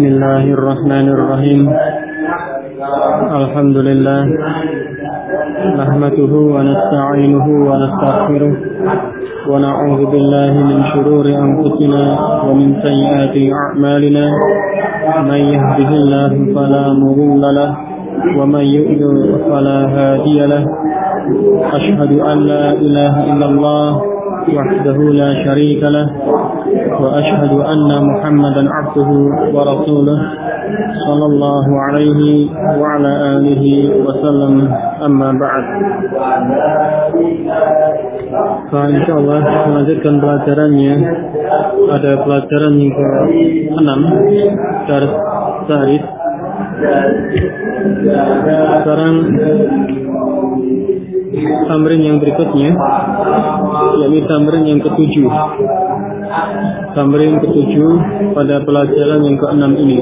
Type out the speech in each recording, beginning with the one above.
Bismillahirrahmanirrahim. Alhamdulillah. Nahmaduhu wa nasta'inuhu wa nastaghfiruh. Wa na'udzu billahi min shururi anfusina wa min sayyiati a'malina. May yahdihillahu fala mudilla lahu wa may yudlil fala hadiya lahu. Asyhadu an la ilaha illallah wahdahu la syarika lah wa asyhadu anna Muhammadan abduhu wa rasuluh sallallahu alaihi wa ala alihi wa sallam, amma ba'd. Insyaallah melanjutkan pelajarannya. Ada pelajaran yang ke-6 dari Syarif. Sekarang tamrin yang berikutnya, yakni tamrin yang ke-7. Tamrin ke-7 pada pelajaran yang ke-6 ini.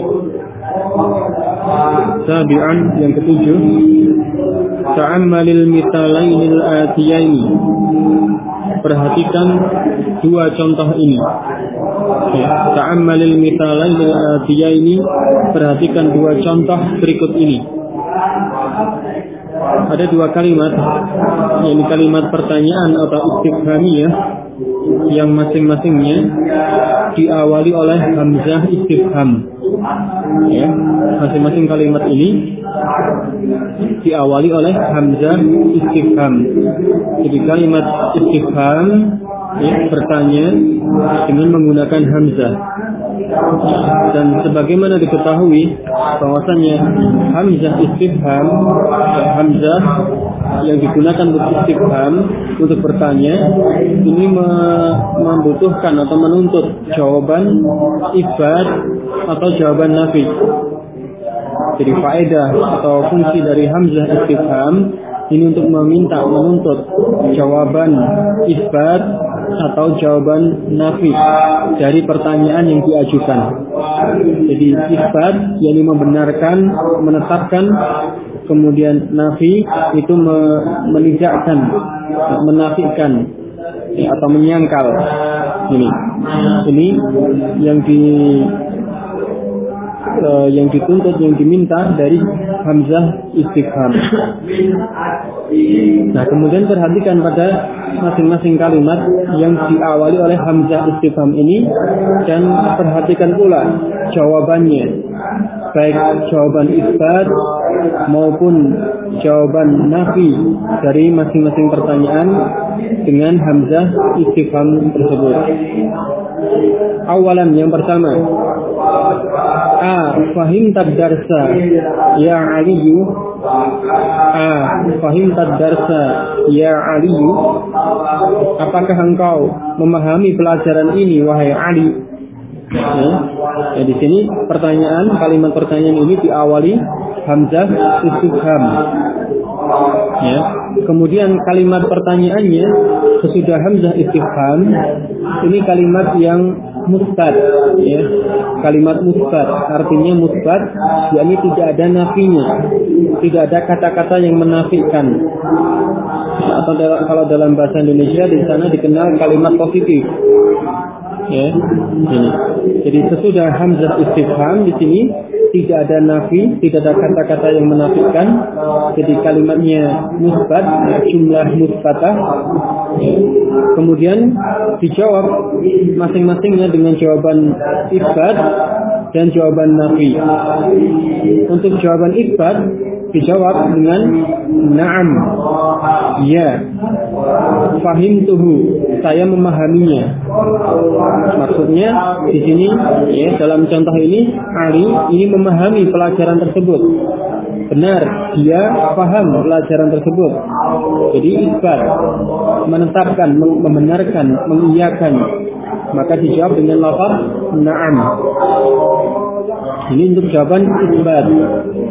Sabi'an, yang ke-7. Ta'ammalil mithalainil atiyaini. Perhatikan dua contoh ini. Ta'ammalil mithalainil atiyaini. Perhatikan dua contoh berikut ini. Ada dua kalimat, yakni kalimat pertanyaan atau istifhamiyah, yang masing-masingnya diawali oleh hamzah istifham. Ya, masing-masing kalimat ini diawali oleh hamzah istifham. Jadi kalimat istifham, ya, bertanya dengan menggunakan hamzah. Dan sebagaimana diketahui bahwasannya hamzah istifham, hamzah yang digunakan untuk istifham, untuk bertanya, ini membutuhkan atau menuntut jawaban isbat atau jawaban nafi. Jadi faedah atau fungsi dari hamzah istifham ini untuk menuntut jawaban isbat atau jawaban nafi dari pertanyaan yang diajukan. Jadi isbat yakni membenarkan, menetapkan, kemudian nafi itu menidakkan, menafikan atau menyangkal. Ini yang dituntut, yang diminta dari hamzah istifham. Nah, kemudian perhatikan pada masing-masing kalimat yang diawali oleh hamzah istifham ini, dan perhatikan pula jawabannya, baik jawaban isbat maupun jawaban nafi dari masing-masing pertanyaan dengan hamzah istifham tersebut. Awalan, yang pertama, fahimtad darsa ya Aliyu. Fahimtad darsa ya Aliyu. Apakah engkau memahami pelajaran ini, wahai Ali? Ya, di sini pertanyaan, kalimat pertanyaan ini diawali hamzah istifham. Ya. Kemudian kalimat pertanyaannya sesudah hamzah istifham ini kalimat yang musbat, ya. Kalimat musbat artinya musbat, yakni tidak ada nafinya, tidak ada kata-kata yang menafikan. Atau kalau dalam bahasa Indonesia di sana dikenal kalimat positif. Ya, ini. Jadi sesudah hamzah istifham di sini tidak ada nafi, tidak ada kata-kata yang menafikan. Jadi kalimatnya musbat, jumlah musbatah. Kemudian dijawab masing-masingnya dengan jawaban isbat dan jawaban nafi. Untuk jawaban isbat dijawab dengan na'am, ya, fahimtuhu, saya memahaminya. Maksudnya di sini, ya, dalam contoh ini Ali ini memahami pelajaran tersebut. Benar, dia paham pelajaran tersebut. Jadi isbat, menetapkan, membenarkan, mengiyakan. Maka dijawab dengan lafaz na'am. Ini untuk jawaban isbat.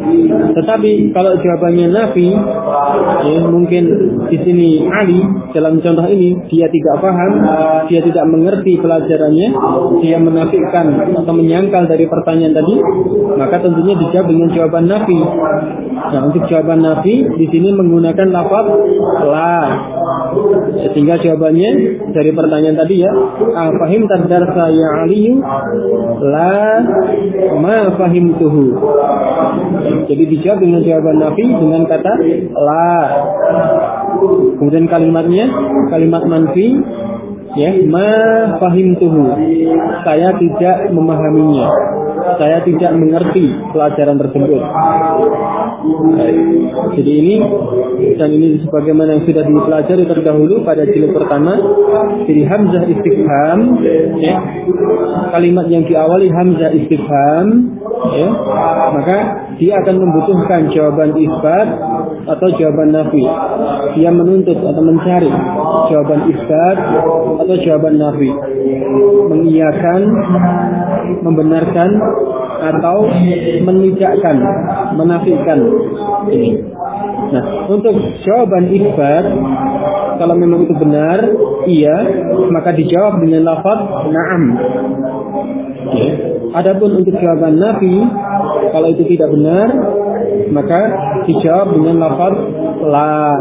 Tetapi kalau jawabannya nafi, ya, mungkin di sini Ali dalam contoh ini dia tidak paham, dia tidak mengerti pelajarannya, dia menafikan atau menyangkal dari pertanyaan tadi, maka tentunya dijawab dengan jawaban nafi. Nah, untuk jawaban nafi di sini menggunakan lafaz la. Sehingga jawabannya dari pertanyaan tadi ya, fahim tadarsa ya Ali, la ma fahimtuhu. Jadi dijawab dengan jawaban nafi dengan kata la. Kemudian kalimatnya kalimat manfi, ya, ma fahimtuhu. Saya tidak memahaminya. Saya tidak mengerti pelajaran tersebut. Jadi ini dan ini sebagaimana yang sudah dipelajari terdahulu pada jilid pertama, jadi hamzah istifham, ya, kalimat yang diawali hamzah istifham, ya, maka dia akan membutuhkan jawaban isbat atau jawaban nafi. Dia menuntut atau mencari jawaban isbat atau jawaban nafi, mengiyakan, membenarkan atau menidakkan, menafikan ini. Nah, untuk jawaban isbat, kalau memang itu benar, iya, maka dijawab dengan lafaz na'am. Ya. Adapun untuk jawaban nafi, kalau itu tidak benar, maka dijawab dengan lafaz la.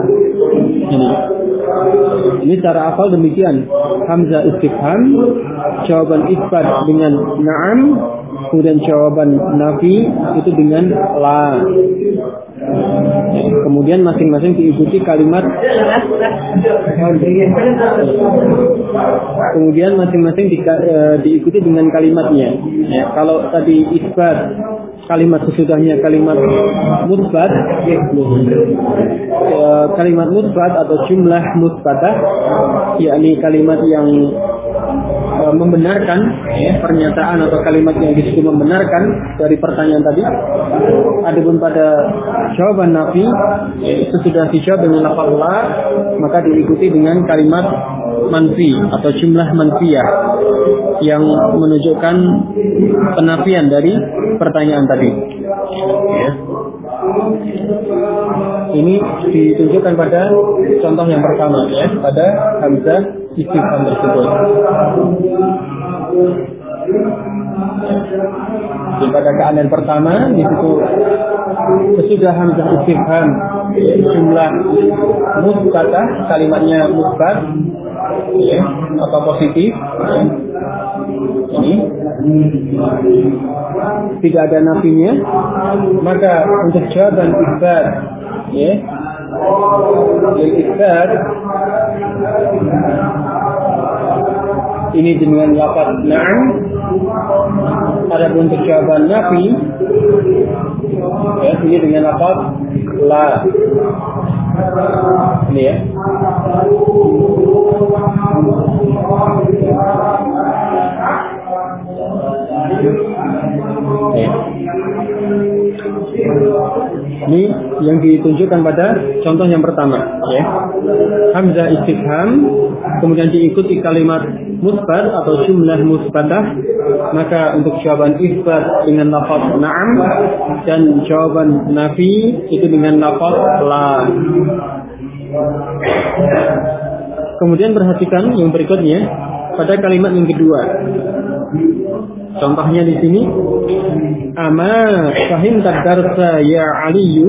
Ini cara hafal demikian. Hamzah istifham, jawaban isbat dengan na'am, kemudian jawaban nafi itu dengan la. Kemudian masing-masing diikuti kalimat. Kemudian masing-masing diikuti dengan kalimatnya. Ya, kalau tadi isbat, kalimat sesudahnya kalimat musbat, kalimat musbat atau jumlah musbatah, yakni kalimat yang membenarkan, ya, pernyataan atau kalimat yang disebut membenarkan dari pertanyaan tadi. Adapun pada jawaban nafi, sesudah dijawab dengan lafaz la, maka diikuti dengan kalimat manfi atau jumlah manfiyah yang menunjukkan penafian dari pertanyaan tadi. Ya. Ini ditunjukkan pada contoh yang pertama, ya, pada hamzah istifham tersebut. Jadi pada keadaan pertama di situ sesudah hamzah istifham jumlah musbatah, kalimatnya musbat, ya, atau positif, ya. Ini tidak ada nafinya, maka untuk jawaban isbat, ya, yang isbat ini dengan lafaz na'am. Adapun untuk jawaban nafi, ya, ini dengan lafaz la. Ini ya. Ini yang ditunjukkan pada contoh yang pertama, ya. Hamzah istifham, kemudian diikuti kalimat musbat atau jumlah musbatah, maka untuk jawaban isbat dengan lafaz na'am dan jawaban nafi itu dengan lafaz la. Kemudian perhatikan yang berikutnya pada kalimat yang kedua. Contohnya di sini, ama fahim tadarsa ya Aliyu.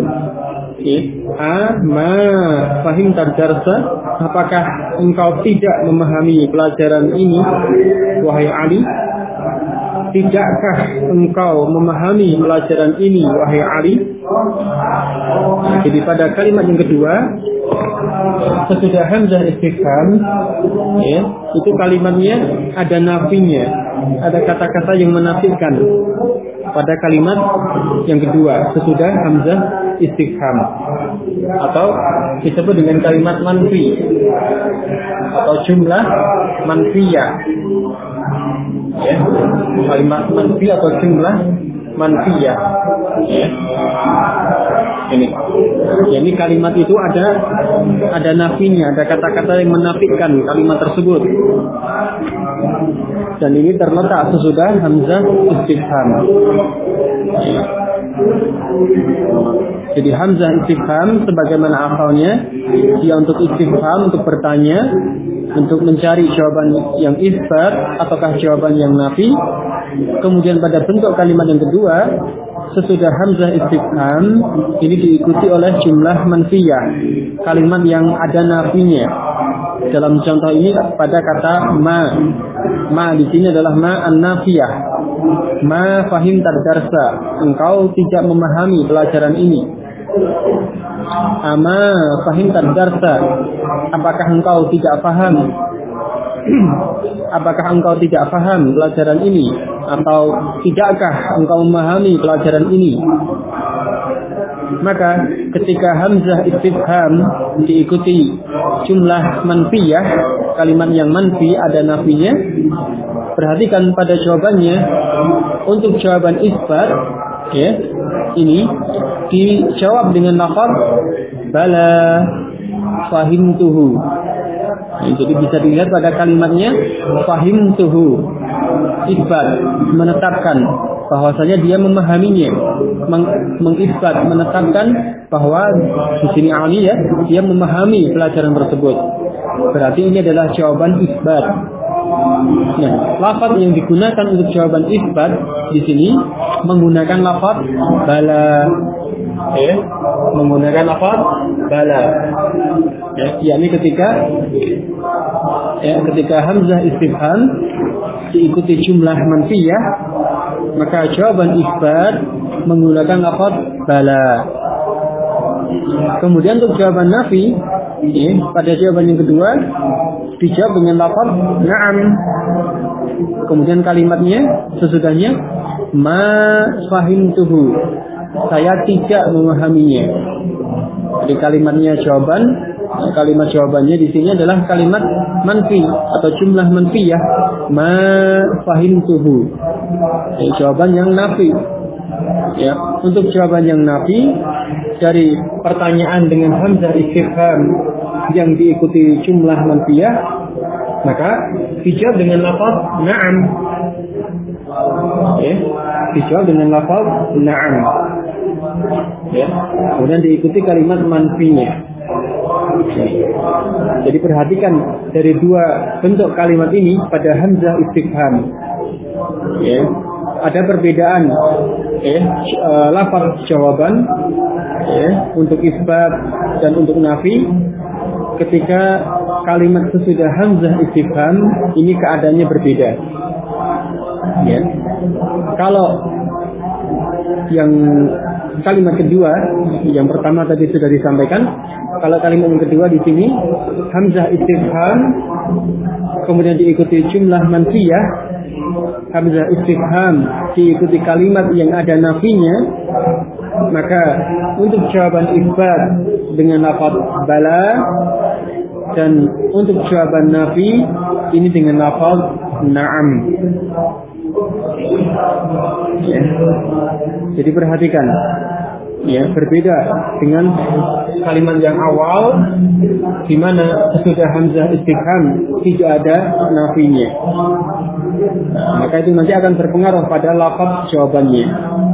Ama fahim tadarsa, apakah engkau tidak memahami pelajaran ini wahai Ali? Tidakkah engkau memahami pelajaran ini wahai Ali? Jadi pada kalimat yang kedua, sesudah hamzah istifham, ya, itu kalimatnya ada nafinya, ada kata-kata yang menafikan pada kalimat yang kedua sesudah hamzah istifham, atau disebut dengan kalimat manfi atau jumlah manfiyah, ya, kalimat manfi atau jumlah manfiyah, ya. Ini kalimat itu ada nafinya, ada kata-kata yang menafikan kalimat tersebut. Dan ini terletak sesudah hamzah istifham. Jadi hamzah istifham sebagaimana asalnya dia untuk istifham, untuk bertanya, untuk mencari jawaban yang isbat ataukah jawaban yang nafi. Kemudian pada bentuk kalimat yang kedua, sesudah hamzah istifham ini diikuti oleh jumlah manfiyah, kalimat yang ada nafinya. Dalam contoh ini pada kata ma di sini adalah ma an-nafiyah. Ma fahim tadarsa, engkau tidak memahami pelajaran ini. Ama fahim tadarsa, apakah engkau tidak paham? Apakah engkau tidak paham pelajaran ini? Atau tidakkah engkau memahami pelajaran ini? Maka ketika hamzah istifham diikuti jumlah manfiyah, kalimat yang manfi ada nafinya, perhatikan pada jawabannya. Untuk jawaban isbat, ya, ini dijawab dengan lafaz bala fahimtuhu. Jadi bisa dilihat pada kalimatnya fahimtuhu, isbat, menetapkan bahwasanya dia memahaminya, mengisbat, menetapkan bahwa di sini Ali ya, dia memahami pelajaran tersebut. Berarti ini adalah jawaban isbat. Nah, lafaz yang digunakan untuk jawaban isbat di sini menggunakan lafaz bala, ya, menggunakan lafaz bala. Ya, yakni ketika hamzah istifham diikuti jumlah manfiyah, maka jawaban isbat menggunakan lafaz bala. Kemudian untuk jawaban nafi, ya, pada jawaban yang kedua dijawab dengan lafaz na'am. Kemudian kalimatnya sesudahnya ma fahimtuhu, saya tidak memahaminya. Jadi kalimatnya jawaban, kalimat jawabannya di sini adalah kalimat manfi atau jumlah manfiyah, ma fahimtuhu. Jawaban yang nafi. Ya, untuk jawaban yang nafi dari pertanyaan dengan hamzah istifham yang diikuti jumlah manfiyah, maka dijawab dengan lafaz na'am. Ya, dijawab dengan lafaz na'am. Ya, kemudian diikuti kalimat manfinya. Jadi perhatikan dari dua bentuk kalimat ini pada hamzah istifham. Ya, ada perbedaan lafaz jawaban untuk isbat dan untuk nafi. Ketika kalimat sesudah hamzah istifham ini keadaannya berbeda. Ya. Kalau yang kalimat kedua, yang pertama tadi sudah disampaikan. Kalau kalimat yang kedua di sini hamzah istifham kemudian diikuti jumlah manfiyah, hamzah istifham diikuti kalimat yang ada nafinya, maka untuk jawaban isbat dengan lafaz bala, dan untuk jawaban nafi ini dengan lafaz na'am. Ya. Jadi perhatikan, ya, berbeda dengan kalimat yang awal di mana sesudah hamzah istifham tidak ada nafinya. Maka itu nanti akan berpengaruh pada lafaz jawabannya.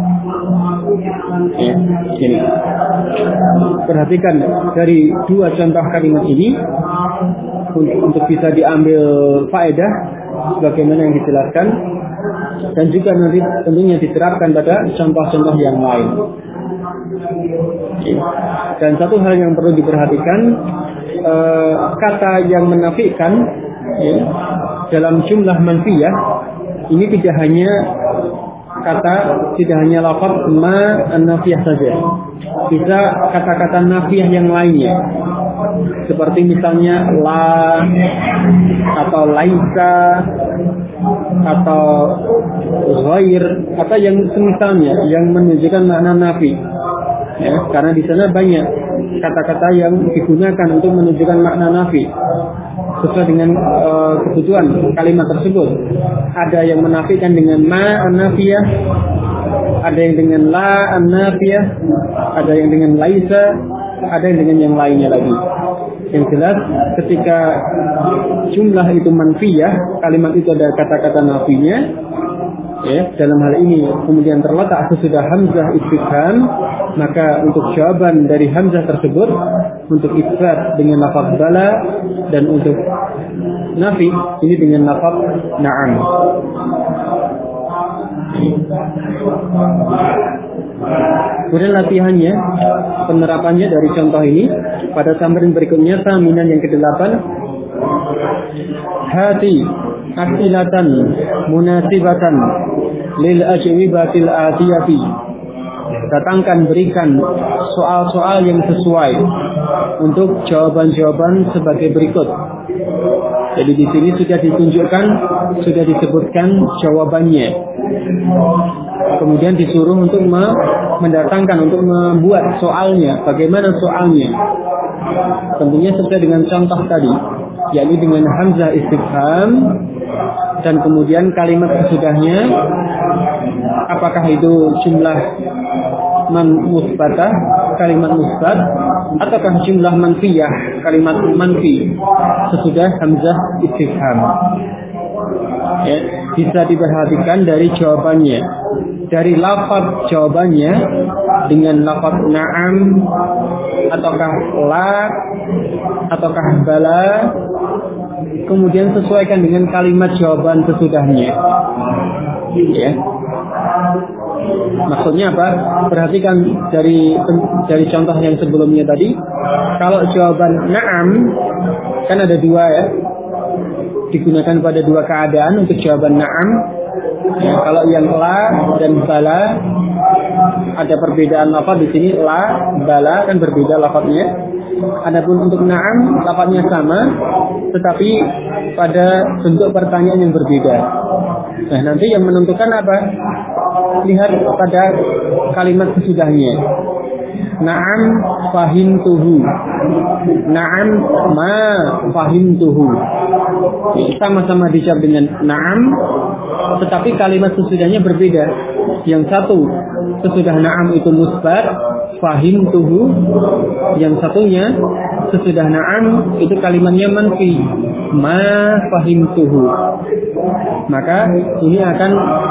Ya, ini. Perhatikan dari dua contoh kalimat ini untuk bisa diambil faedah sebagaimana yang dijelaskan, dan juga nanti tentunya diterapkan pada contoh-contoh yang lain. Dan satu hal yang perlu diperhatikan, kata yang menafikan dalam jumlah manfiyah ini tidak hanya lafaz ma an-nafiyah saja, bisa kata-kata nafiyah yang lainnya, seperti misalnya la atau laisa atau ghair atau yang semisalnya yang menunjukkan makna nafi. Ya, karena di sana banyak kata-kata yang digunakan untuk menunjukkan makna nafi sesuai dengan kebutuhan kalimat tersebut. Ada yang menafikan dengan ma an-nafiyah, ada yang dengan la an-nafiyah, ada yang dengan laisa, ada yang dengan yang lainnya lagi. Yang jelas ketika jumlah itu manfiyah, kalimat itu ada kata-kata nafinya, Ya, dalam hal ini kemudian terletak sesudah hamzah istifham, maka untuk jawaban dari hamzah tersebut untuk isbat dengan lafaz bala dan untuk nafi ini dengan lafaz na'am. Kemudian latihannya, penerapannya dari contoh ini pada tamrin berikutnya, taminan yang ke-8, hati asilatan munasibatan lil ajwibatil atiyati. Datangkan, berikan soal-soal yang sesuai untuk jawaban-jawaban sebagai berikut. Jadi di sini sudah ditunjukkan, sudah disebutkan jawabannya. Kemudian disuruh untuk mendatangkan, untuk membuat soalnya. Bagaimana soalnya? Tentunya sesuai dengan contoh tadi, yakni dengan hamzah istifham dan kemudian kalimat sesudahnya, apakah itu jumlah musbatah, kalimat musbat, ataukah jumlah manfiyah, kalimat manfi sesudah hamzah istifham. Ya, bisa diperhatikan dari jawabannya, dari lafaz jawabannya dengan lafaz na'am ataukah la ataukah bala, kemudian sesuaikan dengan kalimat jawaban sesudahnya. Ya. Maksudnya apa? Perhatikan dari contoh yang sebelumnya tadi. Kalau jawaban na'am kan ada dua ya, digunakan pada dua keadaan untuk jawaban na'am. Ya, kalau yang la dan bala ada perbedaan lafaz di sini, la, bala kan berbeda lafaznya. Adapun untuk na'am lafaznya sama, tetapi pada bentuk pertanyaan yang berbeda. Nah, nanti yang menentukan apa? Lihat pada kalimat sesudahnya. Na'am fahimtuhu, na'am ma fahimtuhu. Sama-sama dijawab dengan na'am, tetapi kalimat sesudahnya berbeda. Yang satu sesudah na'am itu musbat, fahimtuhu. Yang satunya sesudah na'am itu kalimatnya manfi, ma fahimtuhu. Maka ini akan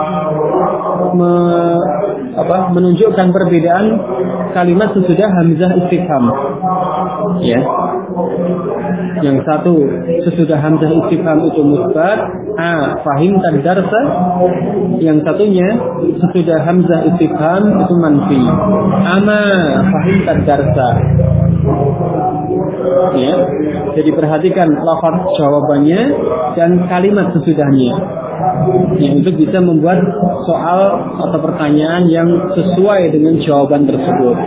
menunjukkan perbedaan kalimat sesudah hamzah istifham. Ya. Yang satu sesudah hamzah istifham itu musbat, a fahim dan darsa. Yang satunya sesudah hamzah istifham itu manfi, ama fahim dan darsa. Ya. Jadi perhatikan lafaz jawabannya dan kalimat sesudahnya. Ya, untuk bisa membuat soal atau pertanyaan yang sesuai dengan jawaban tersebut.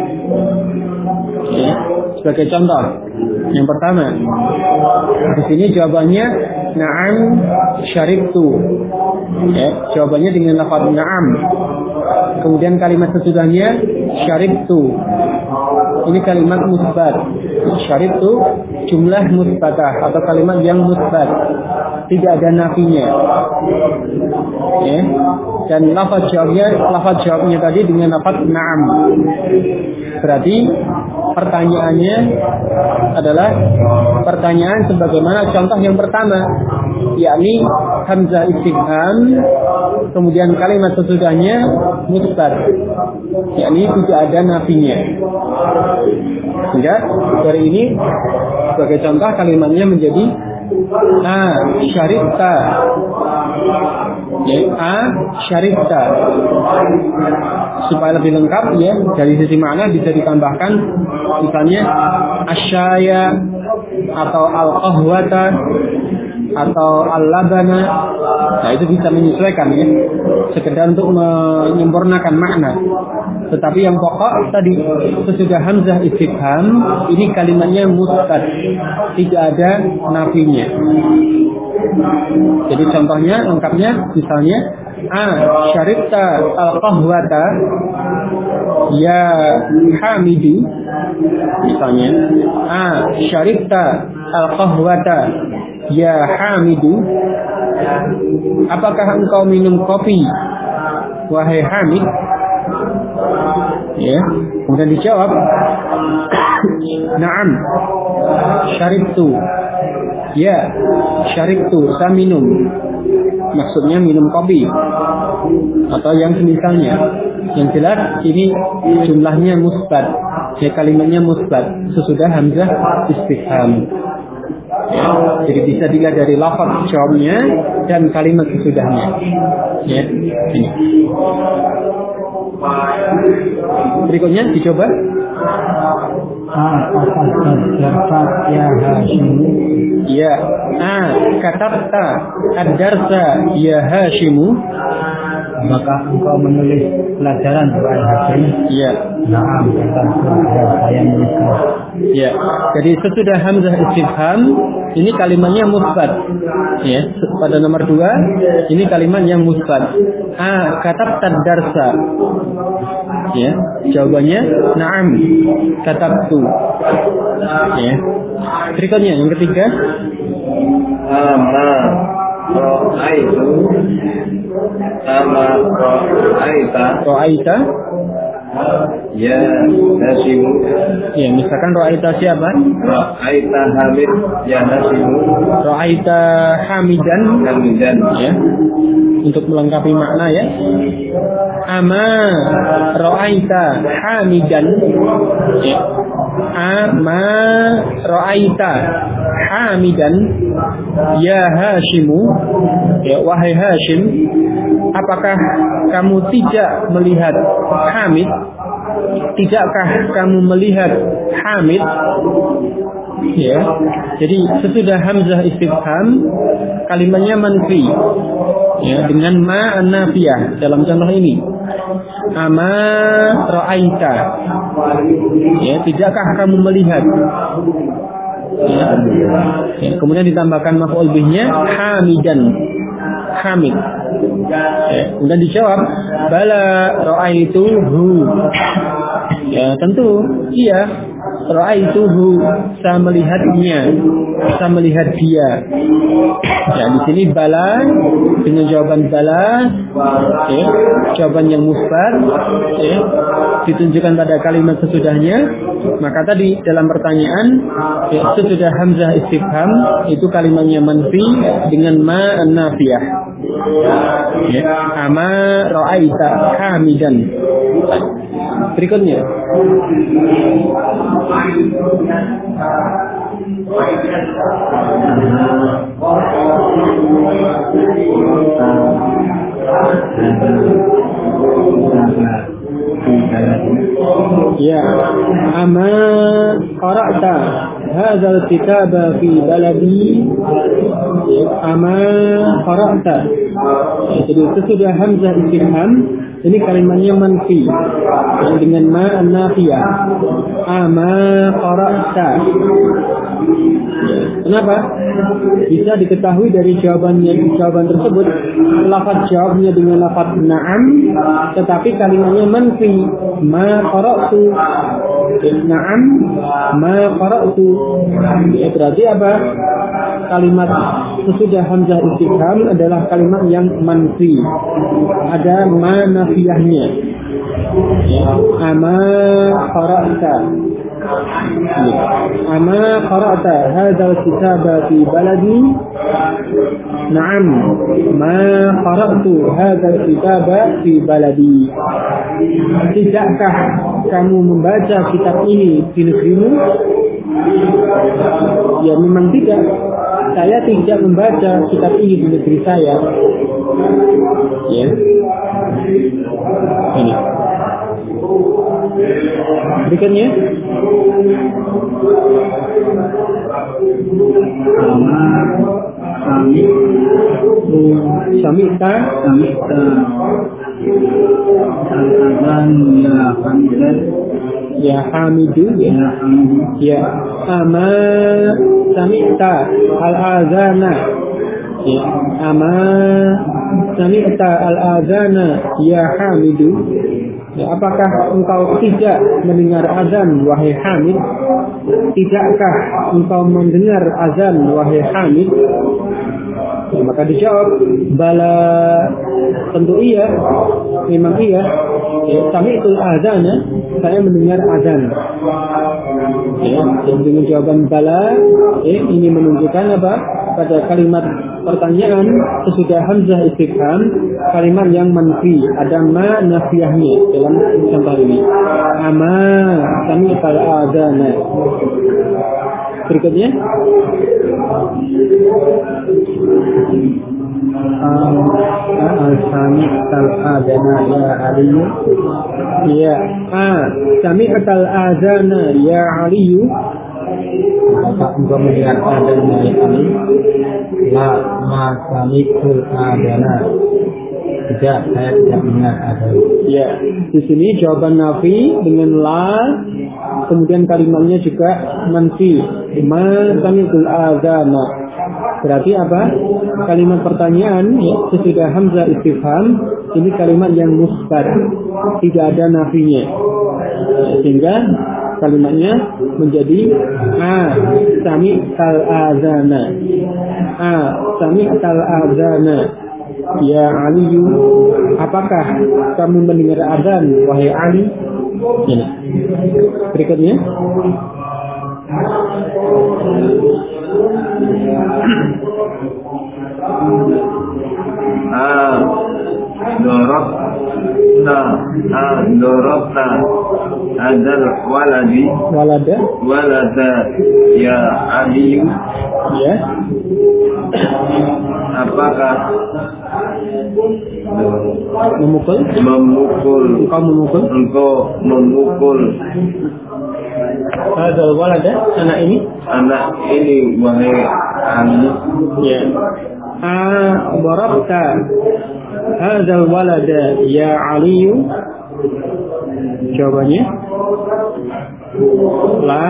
Ya, sebagai contoh, yang pertama, di sini jawabannya na'am syaribtu. Ya, jawabannya dengan lafaz na'am. Kemudian kalimat sesudahnya syaribtu. Ini kalimat musbat. Syaribtu jumlah musbatah atau kalimat yang musbat, tidak ada nafinya. Ya. Dan lafaz jawabnya tadi dengan lafaz na'am. Berarti pertanyaannya adalah pertanyaan sebagaimana contoh yang pertama, yakni hamzah istifham, kemudian kalimat sesudahnya musbat, yakni tidak ada nafinya. Sehingga dari ini sebagai contoh kalimatnya menjadi a syaribta. Ya, a syaribta. Supaya lebih lengkap ya, dari sisi makna bisa ditambahkan misalnya asyaya atau al-qahwata atau al-labana. Nah, itu bisa menyesuaikan ya, sekedar untuk menyempurnakan makna. Tetapi yang pokok tadi sesudah hamzah istifham ini kalimatnya musbat, tidak ada nafinya. Jadi contohnya lengkapnya misalnya a syaribta al-qahwata ya hamidu. Misalnya a syaribta al-qahwata ya hamidu. Apakah engkau minum kopi wahai Hamid? Ya, kemudian dijawab na'am syaribtu. Ya, syaribtu, saya minum. Maksudnya minum kopi. atau yang semisalnya. Yang jelas ini jumlahnya musbat, ya, kalimatnya musbat sesudah hamzah istifham. Ya, jadi bisa dilihat dari lafaz jawabnya dan kalimat sesudahnya. Ya, ini. Berikutnya dicoba. Ya Hashim. Ya, katabta ad-darsa ya Hashimu. Apakah engkau menulis pelajaran wahai Hashim? Ya. Naam, katabtu, ya saya menulis. Ya, jadi sesudah hamzah istifham ini kalimatnya musbat. Ya, pada nomor 2 ini kalimat yang musbat. Katabta ad-darsa. Ya, jawabannya na'am, katabtu. Ya. Berikutnya yang ketiga. Ro'aita. Ya Hashim. Ya, misalkan Ro'aita siapa? Ro'aita Hamid. Ya Hashim. Ro'aita Hamidan. Ya, untuk melengkapi makna ya. Ama Ro'aita Hamidan. Ya. Ama Ro'aita Hamidan. Ya Hashimu. Ya, wahai Hashim, apakah kamu tidak melihat Hamid? Tidakkah kamu melihat Hamid? Ya. Jadi sesudah hamzah istifham kalimatnya manfi. Ya, dengan ma an-nafiyah dalam contoh ini. Ama ra'aita. Ya, tidakkah kamu melihat? Ya. Ya, kemudian ditambahkan maf'ul bihnya hamidan. Hamid. Ya, kemudian dijawab bala ra'aituhu. Ya, tentu iya, ra'aituhu, saya melihatnya, saya melihat dia. Ya, di sini bala dengan jawaban bala, ya, jawaban yang musbat, ya, ditunjukkan pada kalimat sesudahnya. Maka tadi dalam pertanyaan, ya, sesudah hamzah istifham itu kalimatnya manfi dengan ma an-nafiyah. Ya, ama ra'aita hamidan. Berikutnya. Ya, ama qara'ta hadzal kitaba fi baladi. Ama qara'ta. Jadi sesudah hamzah istifham ini kalimatnya manfi dengan ma an-nafiyah. Ama qara'ta. Kenapa? Bisa diketahui dari jawaban tersebut, lafaz jawabnya dengan lafaz na'am, tetapi kalimatnya manfi, ma qara'tu. Na'am ma qara'tu. Ya, berarti apa? Kalimat sesudah hamzah istifham adalah kalimat yang manfi. Ada ma nafiyahnya. Ya, ama qara'ta. Ama qara'ta hadzal kitaba fi baladi. Na'am ma qara'tu hadzal kitaba fi baladi. Tidakkah kamu membaca kitab ini di negerimu? Ya, memang tidak. Saya tidak membaca kitab ini di negeri saya. Ya. Ini. Berikutnya. Samita al-azan ya Hamidan. Ya Hamidu. Ya, ama samita al-azana. Ya, ama samita al-azana ya Hamidu. Ya, apakah engkau tidak mendengar azan wahai Hamid? Tidakkah engkau mendengar azan wahai Hamid? Ya, maka dijawab bala, tentu iya, memang iya. Ya, sami'tul azana, saya mendengar azan. Ya, dengan jawaban bala, ini menunjukkan apa? Pada kalimat pertanyaan sesudah hamzah istifham kalimat yang manfi, ada ma nafiyahnya dalam contoh ini. Ama sami'tal adzana. Berikutnya sami'tal adzana ya Ali. ya, sami'tal adzana ya Ali. Apakah engkau mendengar adzana ya Ali? La ma sami'tul adzana. Tidak, saya tidak mendengar adzan. Ya, di sini jawaban nafi dengan la, kemudian kalimatnya juga manfi. Ma sami'tul adzana. Berarti apa? Kalimat pertanyaan sesudah hamzah istifham ini kalimat yang musbat, tidak ada nafinya, sehingga kalimatnya menjadi sami'tal adzana. Sami'tal adzana ya Ali. Apakah kamu mendengar adzan wahai Ali? Ini. Berikutnya dorobna adal walada ya Ali. ya, Apakah memukul engkau memukul hadal walada, anak ini wahai Ali? ya. Darabta hadzal walada ya Ali. Jawabannya la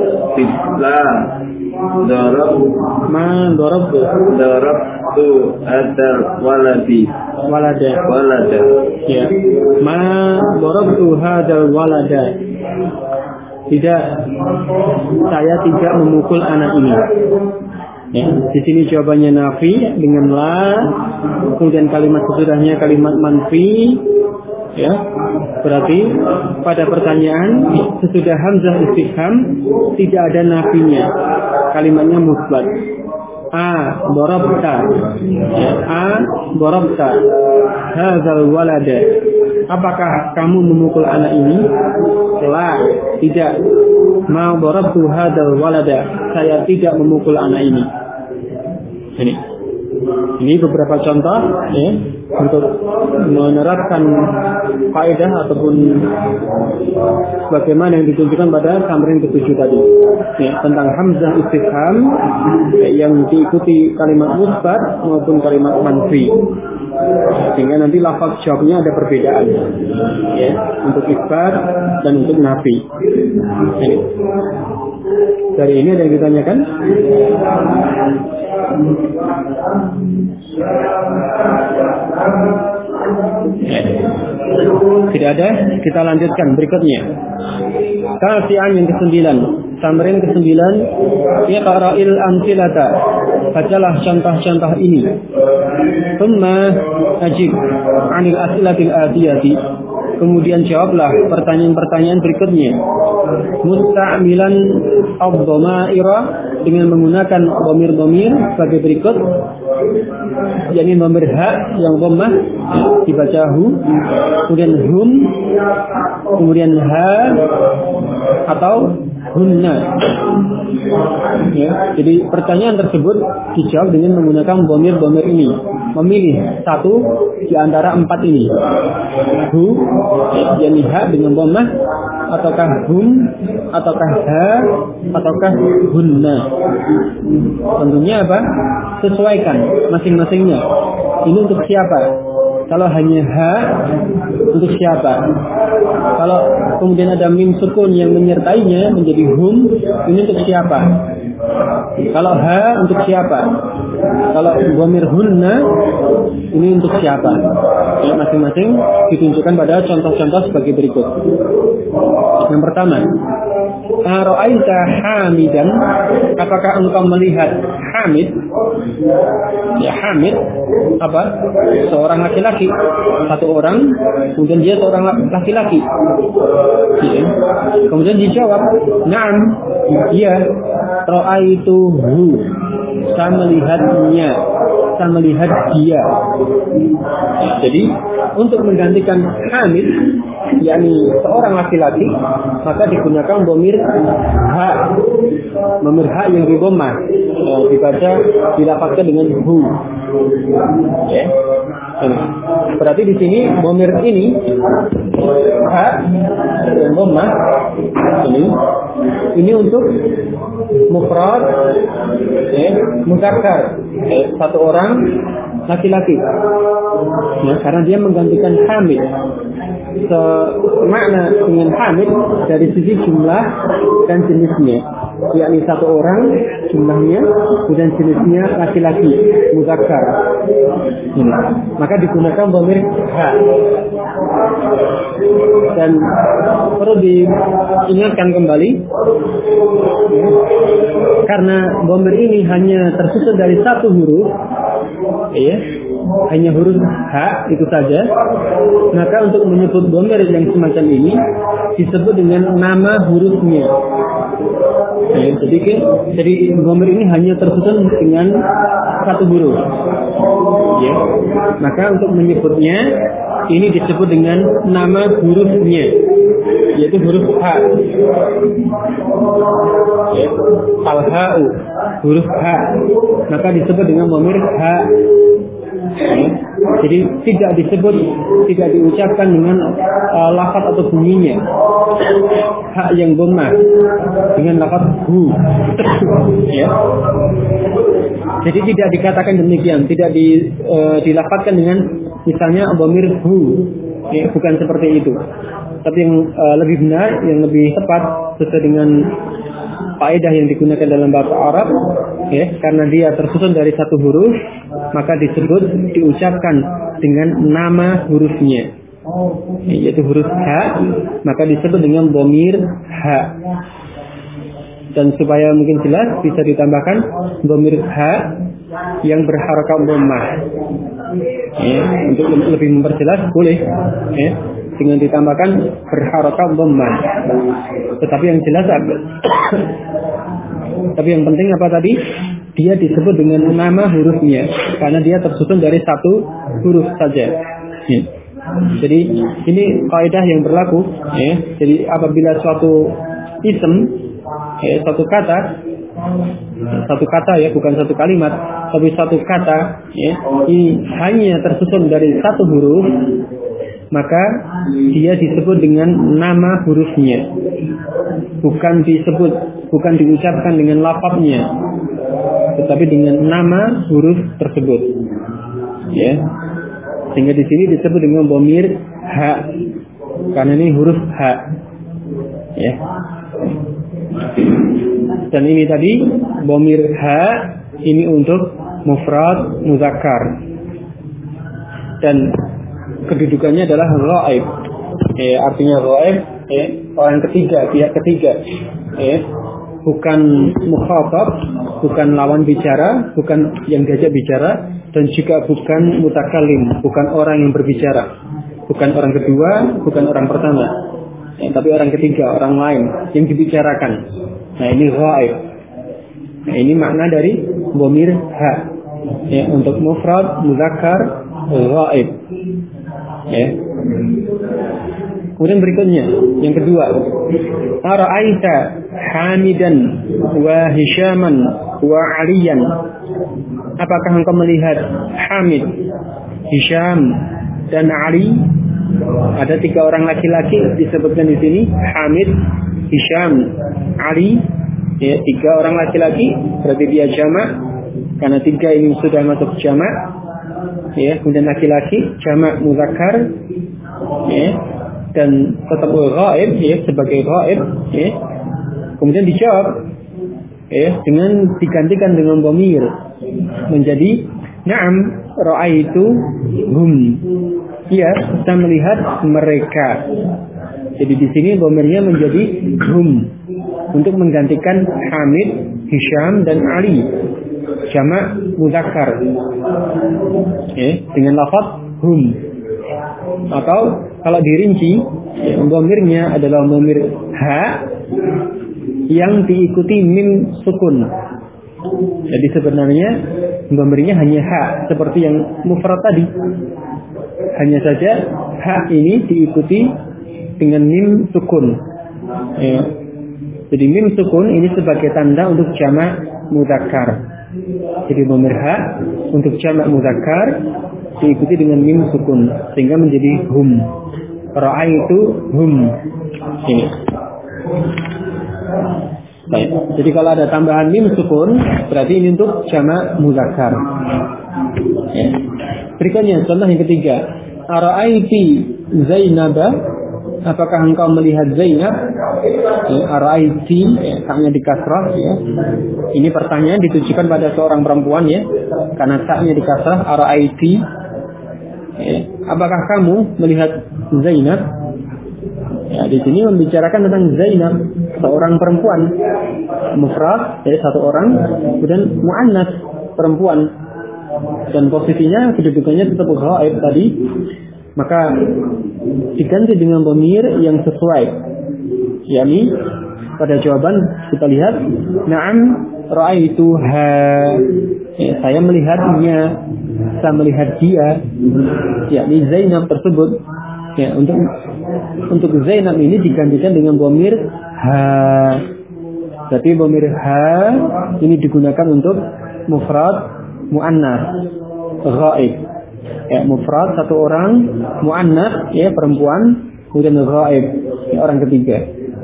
darabtu hadzal walada ya. Ma darabtu hadzal walada. Tidak, saya tidak memukul anak ini. Ya, di sini jawabannya nafi dengan la, kemudian kalimat sesudahnya kalimat manfi. Ya, berarti pada pertanyaan sesudah hamzah istifham tidak ada nafinya, kalimatnya musbat. Darabta, darabta hadzal walada. Apakah kamu memukul anak ini? La, tidak. Ma darabtu hadzal walada. Saya tidak memukul anak ini. Ini beberapa contoh ya, untuk menerapkan kaidah ataupun bagaimana yang ditunjukkan pada tamrin ke-7 tadi ya, tentang hamzah istifham yang diikuti kalimat musbat maupun kalimat manfi, sehingga nanti lafaz jawabnya ada perbedaan ya, untuk isbat dan untuk nafi. Ini. Dari ini ada yang ditanyakan? Tidak ada, kita lanjutkan berikutnya. Kasihan yang ke-9, tamrin ke-9, iqra'il amsilata. Bacalah contoh-contoh ini. Tsumma ajib 'anil as'ilatil atiyati. Kemudian jawablah pertanyaan-pertanyaan berikutnya. Musta'milan ad-dhamaira, dengan menggunakan dhamir-dhamir sebagai berikut. yakni dhamir ha yang dhammah dibaca hu, kemudian hum, kemudian ha atau hunna. Ya, jadi pertanyaan tersebut dijawab dengan menggunakan dhamir-dhamir ini. Memilih satu di antara 4 ini. Hu, yakni ha dengan dhammah, ataukah hum, ataukah ha, ataukah hunna. Tentunya apa? Sesuaikan masing-masingnya. Ini untuk siapa? Kalau hanya ha, untuk siapa? Kalau kemudian ada mim sukun yang menyertainya menjadi hum, ini untuk siapa? Kalau ha, untuk siapa? Kalau dhamir hunna, ini untuk siapa? Ya, masing-masing ditunjukkan pada contoh-contoh sebagai berikut. Yang pertama, Ara'aita hamidan, apakah engkau melihat Hamid? Ya, Hamid apa? Seorang laki-laki, satu orang, kemudian dia seorang laki-laki. Ya. Kemudian dijawab, "Na'am." Iya, ra'aituhu. Saya melihatnya. kita melihat dia. Jadi untuk menggantikan hamid, yakni seorang laki-laki, maka digunakan dhamir ha. Dhamir ha yang didhammah, dibaca dilafazkan dengan hu. Ya. Berarti di sini dhamir ini ha yang dhammah ini untuk mufrad mudzakkar, satu orang laki-laki. Ya, karena dia menggantikan hamid. Semakna dengan hamid dari sisi jumlah dan jenisnya, yakni satu orang jumlahnya dan jenisnya laki-laki mudzakkar. Maka digunakan dhamir ha. Dan perlu diingatkan kembali, ya, karena dhamir ini hanya tersusun dari satu huruf, ya, hanya huruf ha itu saja, maka untuk menyebut dhamir yang semacam ini disebut dengan nama hurufnya. Ya, jadi dhamir ini hanya tersusun dengan satu huruf. Ya, maka untuk menyebutnya ini disebut dengan nama hurufnya, yaitu huruf ha. Ya, al-ha'u, huruf ha, maka disebut dengan dhamir ha. Ya, jadi tidak diucapkan dengan lafaz atau bunyinya ha yang dhammah dengan lafaz hu. Ya. Jadi tidak dikatakan demikian, tidak dilafazkan dengan misalnya dhamir hu. Ya, bukan seperti itu. Tapi yang lebih benar, yang lebih tepat sesuai dengan faedah yang digunakan dalam bahasa Arab, ya, karena dia tersusun dari satu huruf, maka diucapkan dengan nama hurufnya, yaitu huruf ha, maka disebut dengan dhamir ha. Dan supaya mungkin jelas, bisa ditambahkan dhamir ha yang berharakat dhammah. Ya, untuk lebih memperjelas boleh, ya, dengan ditambahkan berharakat dhammah. Tetapi yang jelas tapi yang penting apa tadi? Dia disebut dengan nama hurufnya karena dia tersusun dari satu huruf saja. Ya. Jadi ini kaidah yang berlaku. Ya. Jadi apabila suatu ism, ya, satu kata ya, bukan satu kalimat, tapi satu kata, ya, ini hanya tersusun dari satu huruf, maka dia disebut dengan nama hurufnya, bukan diucapkan dengan lafaznya, tetapi dengan nama huruf tersebut. Ya, sehingga di sini disebut dengan dhamir ha, karena ini huruf ha. Ya. Dan ini tadi dhamir ha ini untuk mufrad mudzakkar. Dan kedudukannya adalah ghaib. Artinya ghaib, orang ketiga, pihak ketiga. Bukan mukhatab, bukan lawan bicara, bukan yang diajak bicara, dan juga bukan mutakallim, bukan orang yang berbicara, bukan orang kedua, bukan orang pertama, tapi orang ketiga, orang lain yang dibicarakan. Nah, ini ghaib. Nah, ini makna dari dhamir ha, ya, untuk mufrad mudzakkar ghaib. Ya. Kemudian berikutnya, yang kedua, ara'aita hamidan wa hishaman wa aliyan. Apakah engkau melihat Hamid, Hisham dan Ali? Ada 3 orang laki-laki disebutkan di sini, Hamid, Hisham, Ali. Ya, 3 orang laki-laki, berarti dia jamak, karena 3 ini sudah masuk jamak. Ya, kemudian laki-laki, jamak mudzakkar. Ya, dan tetap ghaib, ya, sebagai ghaib. Ya. Kemudian dijawab, ya, dengan digantikan dengan dhamir menjadi na'am ra'aitu hum. Ya, kita melihat mereka. Jadi di sini dhamirnya menjadi hum untuk menggantikan Hamid, Hisham dan Ali, jamak mudzakkar. Ya, dengan lafaz hum. Atau kalau dirinci, ya, dhamirnya adalah dhamir ha yang diikuti mim sukun. Jadi sebenarnya Dhamirnya hanya ha, seperti yang mufrad tadi. Hanya saja ha ini diikuti dengan mim sukun. Ya. Jadi mim sukun ini sebagai tanda untuk jamak mudzakkar. Jadi dhamir ha untuk jamak mudzakkar diikuti dengan mim sukun sehingga menjadi hum. Ra'aitu hum. Ini. Baik. Jadi kalau ada tambahan mim sukun berarti ini untuk jamak mudzakkar. Ya. Berikutnya contoh yang ketiga. Ara'aiti Zainaba, apakah engkau melihat Zainab? Ara'aiti, taknya di kasrah ya. Ini pertanyaan ditujukan pada seorang perempuan ya. Karena taknya di kasrah ara'aiti. Ya. Apakah kamu melihat Zainab? Ya, di sini membicarakan tentang Zainab, seorang perempuan. Mufrad, ya, satu orang, kemudian muannas, perempuan. Dan posisinya kedudukannya tetap ghaib tadi, maka diganti dengan dhamir yang sesuai. yakni pada jawaban kita lihat na'am ra'aituha, ya, saya melihatnya, saya melihat dia, yakni Zainab tersebut. Ya, untuk Zainab ini digantikan dengan dhamir ha. Berarti dhamir ha ini digunakan untuk mufrad muannas ghaib. Ya, mufrad satu orang, muannas ya perempuan, kemudian ghaib ya, orang ketiga.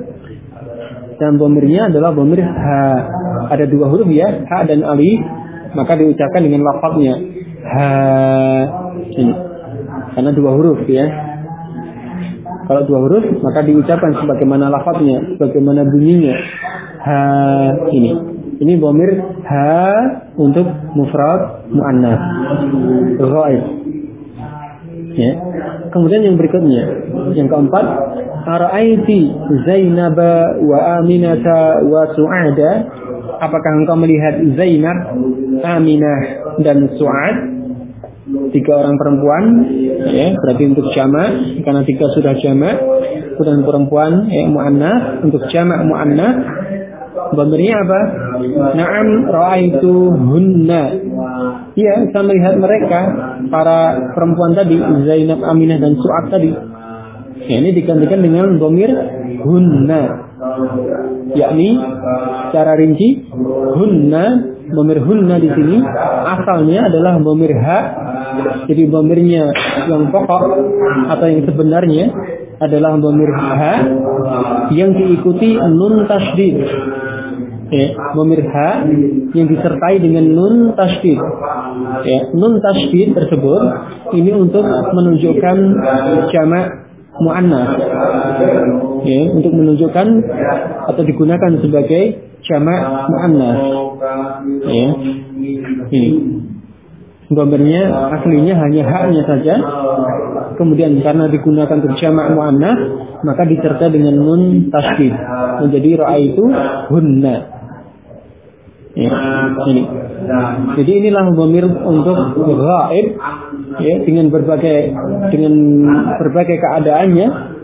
Dan dhamirnya adalah dhamir ha. Ada dua huruf ya, ha dan alif, maka diucapkan dengan lafaznya ha. Ini. Karena dua huruf ya. Kalau dua huruf maka diucapkan sebagaimana lafaznya, sebagaimana bunyinya. Ha ini. Ini dhamir ha untuk mufrad muannas ghaib. Ya. Kemudian yang berikutnya, yang keempat, ara'aiti Zainaba wa Aminata wa Su'ada, apakah engkau melihat Zainab, Aminah dan Su'ad? Tiga orang perempuan, ya, berarti untuk jamak, karena tiga sudah jamak, kemudian perempuan, ya, muannas, untuk jamak muannas, dhamirnya apa? Na'am ra'aituhunna. Ya, saya melihat mereka, para perempuan tadi, Zainab, Aminah dan Su'ad tadi. Ya, ini digantikan dengan dhamir hunna, yakni secara rinci hunna. Dhamir hunna di sini asalnya adalah dhamir ha. Jadi dhamirnya yang pokok atau yang sebenarnya adalah dhamir ha yang diikuti nun tasydid. Ya, dhamir ha yang disertai dengan nun tasydid. Ya, nun tasydid tersebut ini untuk menunjukkan jamak muannas. Ya, untuk menunjukkan atau digunakan sebagai jamak muannas. Ya. Ini. Dhamirnya aslinya hanya haknya saja. Kemudian karena digunakan untuk jamak muannas, maka disertai dengan nun tasydid menjadi ra'aitu hunna. Ya. Ini. Jadi inilah dhamir untuk ghaib ya, dengan berbagai keadaannya.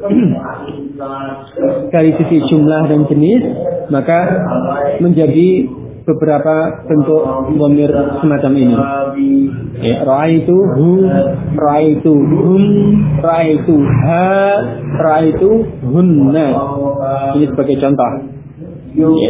Dari sisi jumlah dan jenis, maka menjadi beberapa bentuk dhamir semacam ini. Ya, ra'aitu hu, ra'aitu hum, ra'aitu ha, ra'aitu hunna. Ini sebagai contoh. Ya.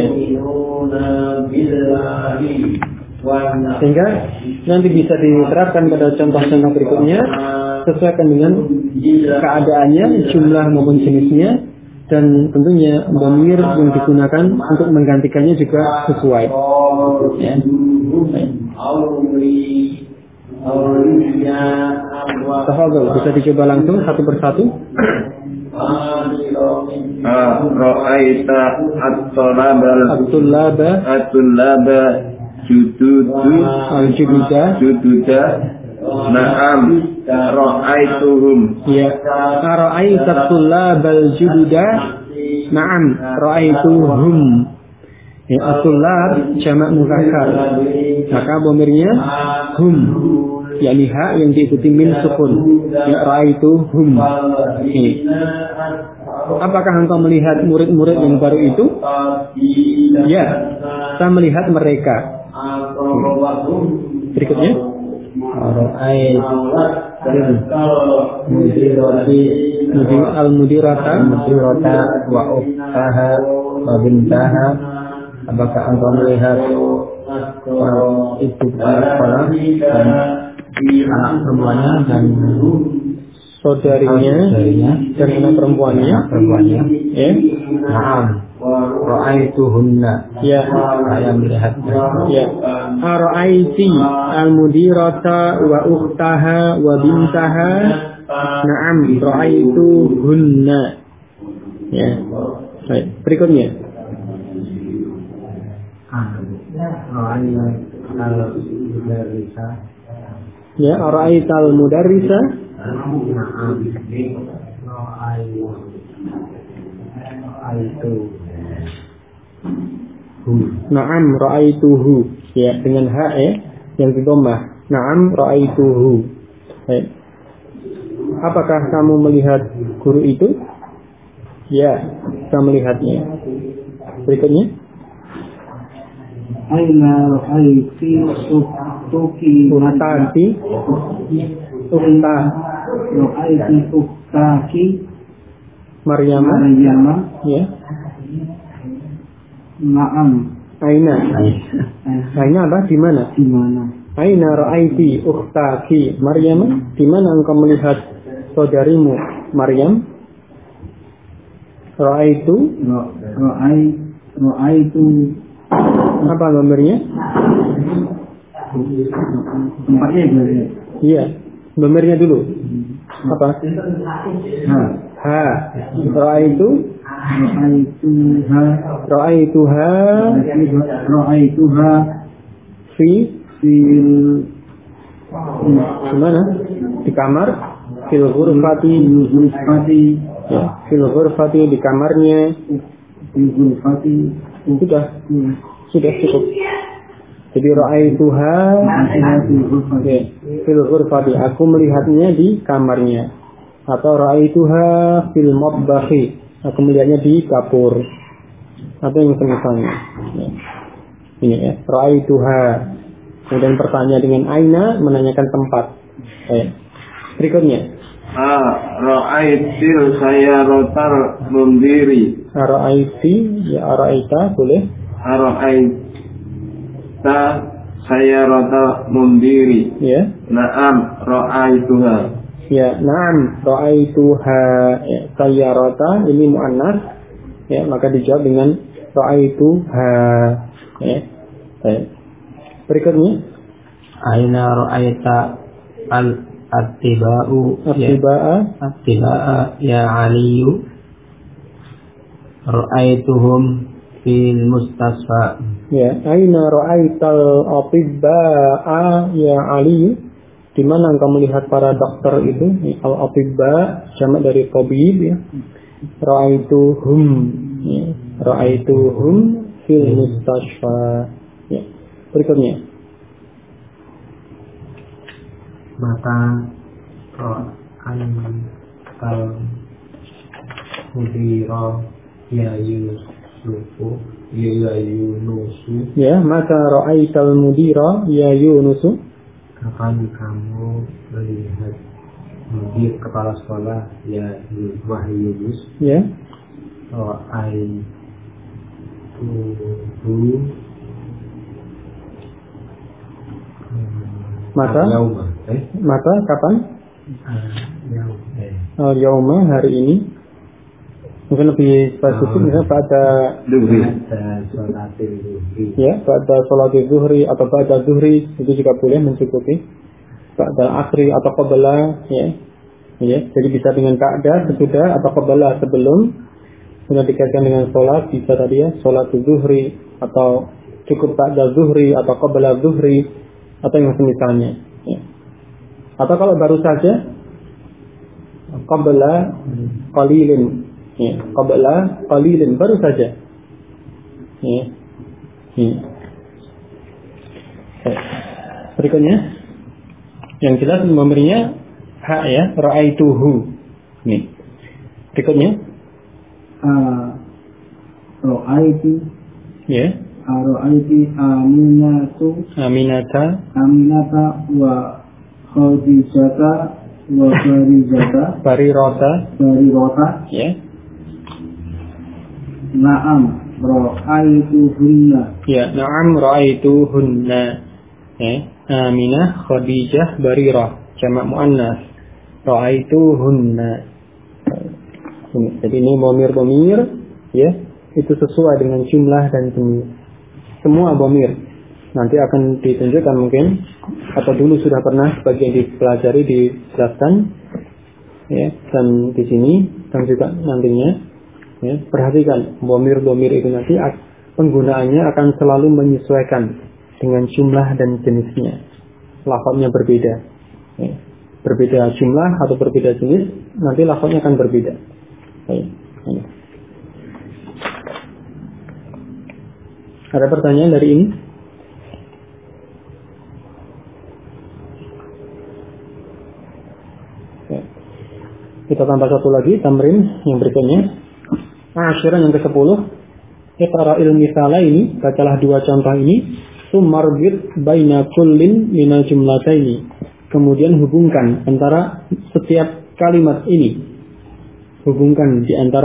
Sehingga nanti bisa diterapkan pada contoh-contoh berikutnya, sesuaikan dengan keadaannya, jumlah maupun jenisnya, dan tentunya dhamir yang digunakan untuk menggantikannya juga sesuai. Ya. Tafadhol, bisa dicoba langsung satu persatu. Ra'aita at-tullaba jududa na'am ra'aituhum. Ya, ra'aita at-tullabal jududa na'am ra'aituhum. Ya, at-tullab jamak mudzakkar, maka dhamirnya hum, yakni ha yang diikuti min sukun. Ya, ra'aituhum. Ini. Apakah engkau melihat murid-murid yang baru itu? Ya, saya melihat mereka. Berikutnya. Al-mudirata wa ukhtaha wa bintaha. Apakah engkau melihat ibu sekolah dan anak perempuannya dan saudarinya dan anak perempuannya? Ya. Na'am. Ra'aituhunna. Ya. Saya melihatnya. Ya. Ara'aiti al-mudirata wa ukhtaha wa bintaha. Na'am, ra'aituhunna. Ya. Baik, berikutnya. Ya, ara'aital mudarrisa. Na'am ra'aituhu. Ya, dengan ha ya, yang didhammah. Na'am ra'aituhu. Baik. Apakah kamu melihat guru itu? Ya, saya melihatnya. Berikutnya. Aina ra'aiti ukhtuki Uhtaki. Ukhta. Ra'aiti ukhtaki Maryama. Ya. Na'am. Aina. Aina apa? Di mana? Di mana? Aina ra'aiti ukhtaki Maryam? Di mana engkau melihat saudarimu Maryam? Ra'aitu. Apa gambarnya? Tempatnya berarti. Iya, gambarnya dulu. Apa? Ha. Ra'aituha fi mana? Di kamar. Fil ghurfati. Ya, fil ghurfati di kamarnya. Sudah cukup. Jadi ra'aituha fil ghurfati, aku melihatnya di kamarnya. Atau ra'aituha fil matbahi, aku melihatnya di dapur. Atau yang semisalnya. Ya. Ini ya, ra'aituha. Kemudian pertanyaan dengan aina, menanyakan tempat. Berikutnya. Ra'aitil sayyaratal mundiri. Ra'aiti, ya ra'aita boleh. Ra'aita sayyaratal mundiri. Ya. Na'am ra'aituha. Ya, na'am ra'aituha. Ya, sayyarata ini muannas. Ya, maka dijawab dengan ra'aituha. Ya. Baik. Berikutnya. Aina ra'aita At-tiba'a ya Aliyu. Ra'aituhum fil mustasfa. Ya, aina ra'aital atibba'a ya Ali? Di mana engkau melihat para dokter itu? Al-atibba jamak dari tabib ya. Ra'aituhum ya. Ra'aituhum fil mustasfa. Ya. Berikutnya. Maka ra'aital mudira ya Yusufu ya Yunusu. Ya, maka ra'aital mudira ya Yunusu. Kapan kamu melihat mudir kepala sekolah ya Wahyu Yunus? Ya. Ra'aituhu maka kapan? Al-yauma hari ini. Mungkin lebih spesifik misalnya pada ya, pada sholat zuhri atau pada zuhri itu juga boleh mencukupi. Pada asri atau qabla ya. Ya, jadi bisa dengan ba'da sesudah atau qabla sebelum. Kemudian dikaitkan dengan sholat bisa tadi ya, sholat zuhri atau cukup ba'da zuhri atau qabla zuhri atau yang semisalnya. Ya. Atau kalau baru saja qabla qalilin. Ya, qabla qalilin baru saja. Ya. Ya. Berikutnya yang jelas memberinya hak ya, ra'aituhu. Nih. Berikutnya ra'aitu ya, Aro'aiti Aminata wa Khadijata wa Barirota. Ya. Na'am ra'aituhunna. Ya, na'am ra'aituhunna. Ya, Aminah, Khadijah, Barirah, jamak muannas. Ra'aituhunna. Jadi ini bomir, ya, itu sesuai dengan jumlah dan jenis. Semua bomir nanti akan ditunjukkan mungkin, atau dulu sudah pernah sebagian dipelajari, dijelaskan, ya, dan di sini dan juga nantinya, ya, perhatikan bomir itu nanti penggunaannya akan selalu menyesuaikan dengan jumlah dan jenisnya. Lafaznya berbeda, ya. Berbeda jumlah atau berbeda jenis, nanti lafaznya akan berbeda. Ya. Ada pertanyaan dari ini? Ya. Kita tambah satu lagi tamrin yang berikutnya. Asyiran yang ke-10. Iqra'il misala ini, bacalah dua contoh ini. Summarbit baina kullin minal jumlataini. Kemudian hubungkan antara setiap kalimat ini. Hubungkan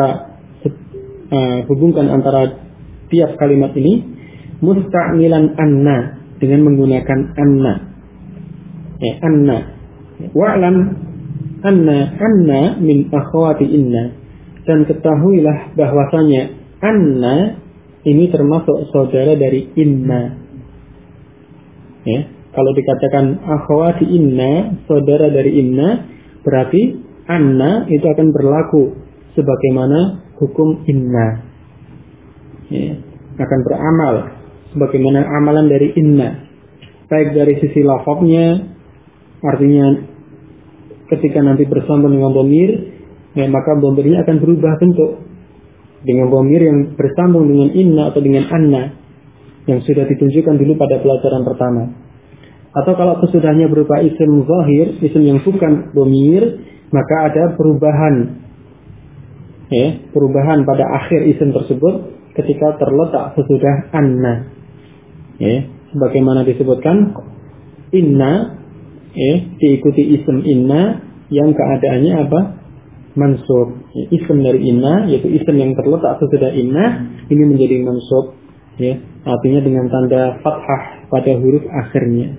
antara tiap kalimat ini musta'milan anna, dengan menggunakan anna. Ya, anna. Wa'lam anna min akhwati inna. Dan ketahuilah bahwasanya anna ini termasuk saudara dari inna. Ya, kalau dikatakan akhwati inna, saudara dari inna, berarti anna itu akan berlaku sebagaimana hukum inna. Ya, akan beramal sebagaimana amalan dari inna, baik dari sisi lafaznya, artinya ketika nanti bersambung dengan dhamir, ya, maka dhamirnya akan berubah bentuk dengan dhamir yang bersambung dengan inna atau dengan anna yang sudah ditunjukkan dulu pada pelajaran pertama. Atau kalau sesudahnya berupa isim zahir, isim yang bukan dhamir, maka ada perubahan, ya, perubahan pada akhir isim tersebut ketika terletak sesudah anna, ya, sebagaimana disebutkan inna, ya, diikuti isim inna yang keadaannya apa? Mansub. Ya, isim dari inna, yaitu isim yang terletak sesudah inna, ini menjadi mansub, ya, artinya dengan tanda fathah pada huruf akhirnya.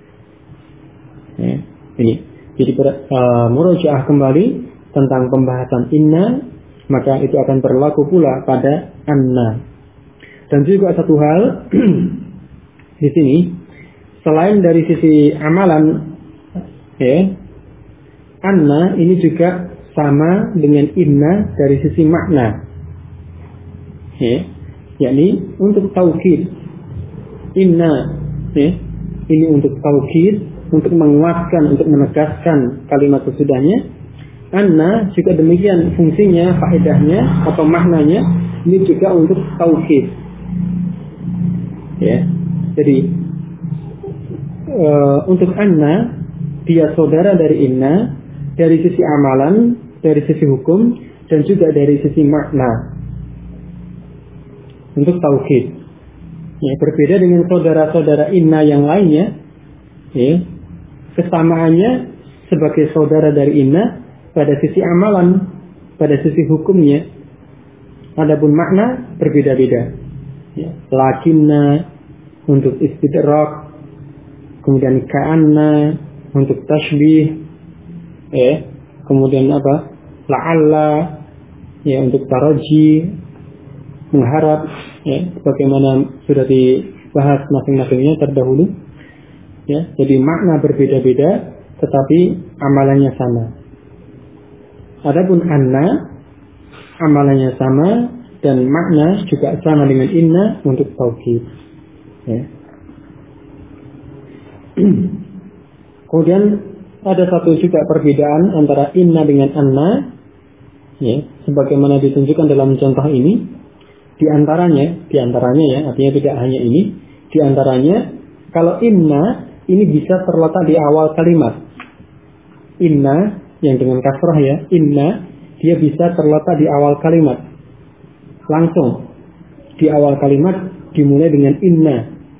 Ya, ini jadi murojaah kembali tentang pembahasan inna, maka itu akan berlaku pula pada anna. Dan juga satu hal di sini, selain dari sisi amalan, ya, anna ini juga sama dengan inna dari sisi makna, ya, yakni untuk taukid. Inna, ya, ini untuk taukid, untuk menguatkan, untuk menegaskan kalimat sesudahnya. Anna juga demikian fungsinya, faedahnya atau maknanya ini juga untuk taukid. Ya, jadi untuk anna, dia saudara dari inna dari sisi amalan, dari sisi hukum, dan juga dari sisi makna untuk taukid. Ya, berbeda dengan saudara-saudara inna yang lainnya. Ya, kesamaannya sebagai saudara dari inna pada sisi amalan, pada sisi hukumnya. Adapun makna berbeda-beda. Ya, lakinna untuk istidrak, kemudian ka'anna untuk tasbih, ya, kemudian apa? La'alla, ya, untuk taraji, mengharap, ya, bagaimana sudah dibahas masing-masingnya terdahulu. Ya, jadi makna berbeda-beda, tetapi amalannya sama. Adapun anna, amalannya sama dan makna juga sama dengan inna untuk taukid. Ya. Kemudian ada satu juga perbedaan antara inna dengan anna, ya, sebagaimana ditunjukkan dalam contoh ini. Di antaranya ya, artinya tidak hanya ini, di antaranya kalau inna ini bisa terletak di awal kalimat. Inna yang dengan kasrah, ya, inna, dia bisa terletak di awal kalimat. Langsung di awal kalimat dimulai dengan inna.